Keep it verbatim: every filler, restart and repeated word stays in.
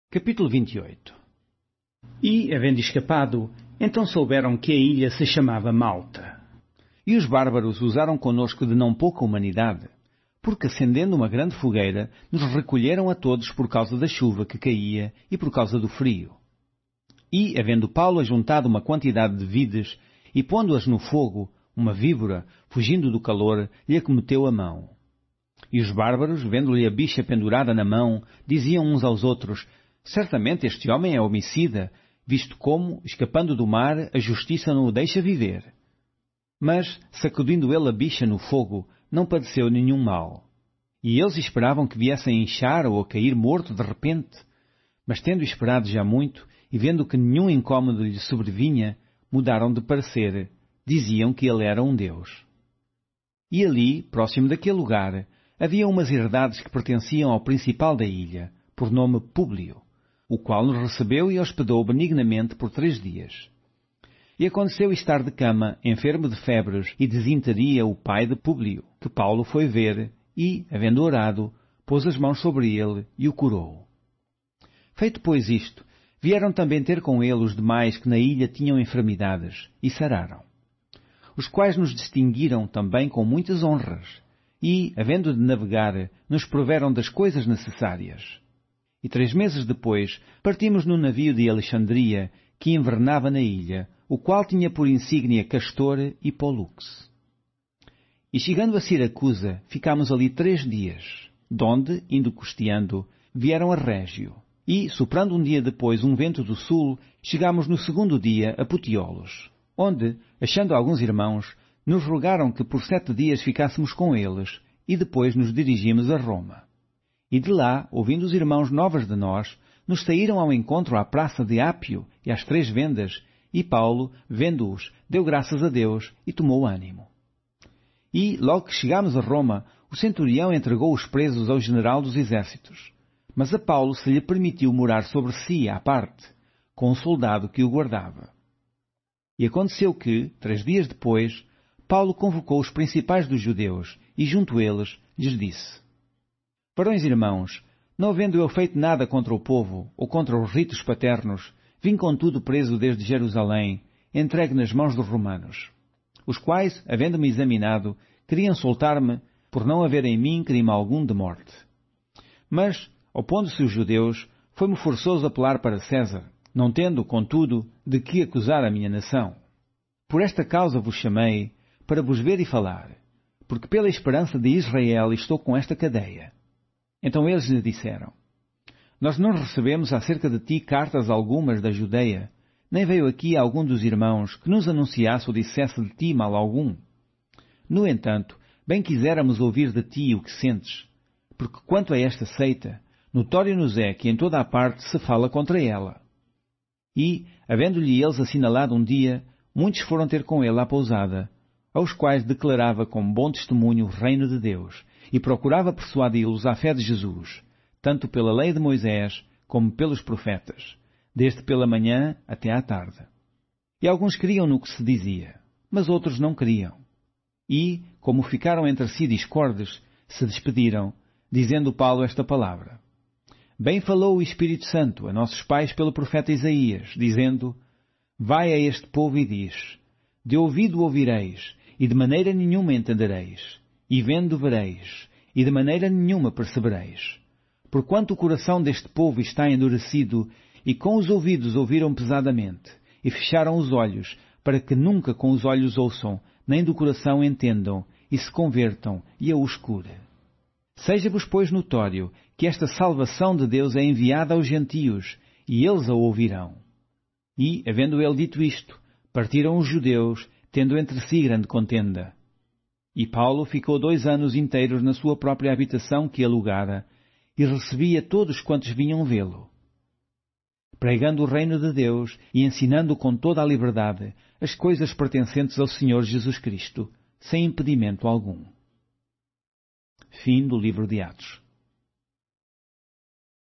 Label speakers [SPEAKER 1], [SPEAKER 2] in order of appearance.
[SPEAKER 1] Capítulo vinte e oito. E, havendo escapado, então souberam que a ilha se chamava Malta. E os bárbaros usaram conosco de não pouca humanidade, porque, acendendo uma grande fogueira, nos recolheram a todos por causa da chuva que caía e por causa do frio. E, havendo Paulo ajuntado uma quantidade de vides, e pondo-as no fogo, uma víbora, fugindo do calor, lhe acometeu a mão. E os bárbaros, vendo-lhe a bicha pendurada na mão, diziam uns aos outros: certamente este homem é homicida, visto como, escapando do mar, a justiça não o deixa viver. Mas, sacudindo ele a bicha no fogo, não padeceu nenhum mal. E eles esperavam que viesse a inchar ou a cair morto de repente. Mas tendo esperado já muito, e vendo que nenhum incômodo lhe sobrevinha, mudaram de parecer, diziam que ele era um deus. E ali, próximo daquele lugar, havia umas herdades que pertenciam ao principal da ilha, por nome Públio, o qual nos recebeu e hospedou benignamente por três dias. E aconteceu estar de cama, enfermo de febres e desinteria o pai de Públio, que Paulo foi ver, e, havendo orado, pôs as mãos sobre ele e o curou. Feito, pois, isto, vieram também ter com ele os demais que na ilha tinham enfermidades, e sararam. Os quais nos distinguiram também com muitas honras, e, havendo de navegar, nos proveram das coisas necessárias. E três meses depois, partimos num navio de Alexandria, que invernava na ilha, o qual tinha por insígnia Castor e Pólux. E chegando a Siracusa, ficámos ali três dias, donde, indo costeando, vieram a Régio. E, soprando um dia depois um vento do sul, chegámos no segundo dia a Putiolos, onde, achando alguns irmãos, nos rogaram que por sete dias ficássemos com eles, e depois nos dirigimos a Roma. E de lá, ouvindo os irmãos novas de nós, nos saíram ao encontro à praça de Ápio e às três vendas, e Paulo, vendo-os, deu graças a Deus e tomou ânimo. E, logo que chegámos a Roma, o centurião entregou os presos ao general dos exércitos. Mas a Paulo se lhe permitiu morar sobre si à parte, com um soldado que o guardava. E aconteceu que, três dias depois, Paulo convocou os principais dos judeus, e junto eles lhes disse: varões irmãos, não havendo eu feito nada contra o povo, ou contra os ritos paternos, vim contudo preso desde Jerusalém, entregue nas mãos dos romanos, os quais, havendo-me examinado, queriam soltar-me, por não haver em mim crime algum de morte. Mas, opondo-se os judeus, foi-me forçoso apelar para César, não tendo, contudo, de que acusar a minha nação. Por esta causa vos chamei, para vos ver e falar, porque pela esperança de Israel estou com esta cadeia. Então eles lhe disseram: nós não recebemos acerca de ti cartas algumas da Judeia, nem veio aqui algum dos irmãos que nos anunciasse ou dissesse de ti mal algum. No entanto, bem quiséramos ouvir de ti o que sentes, porque quanto a esta seita, notório nos é que em toda a parte se fala contra ela. E, havendo-lhe eles assinalado um dia, muitos foram ter com ele à pousada, aos quais declarava com bom testemunho o reino de Deus, e procurava persuadi-los à fé de Jesus, tanto pela lei de Moisés como pelos profetas, desde pela manhã até à tarde. E alguns criam no que se dizia, mas outros não criam. E, como ficaram entre si discordes, se despediram, dizendo Paulo esta palavra: bem falou o Espírito Santo a nossos pais pelo profeta Isaías, dizendo: vai a este povo e diz: de ouvido ouvireis, e de maneira nenhuma entendereis, e vendo vereis, e de maneira nenhuma percebereis. Porquanto o coração deste povo está endurecido, e com os ouvidos ouviram pesadamente, e fecharam os olhos, para que nunca com os olhos ouçam, nem do coração entendam, e se convertam, e a os cure. Seja-vos, pois, notório que esta salvação de Deus é enviada aos gentios, e eles a ouvirão. E, havendo ele dito isto, partiram os judeus, tendo entre si grande contenda. E Paulo ficou dois anos inteiros na sua própria habitação que alugara, e recebia todos quantos vinham vê-lo, pregando o reino de Deus e ensinando com toda a liberdade as coisas pertencentes ao Senhor Jesus Cristo, sem impedimento algum. Fim do livro de Atos.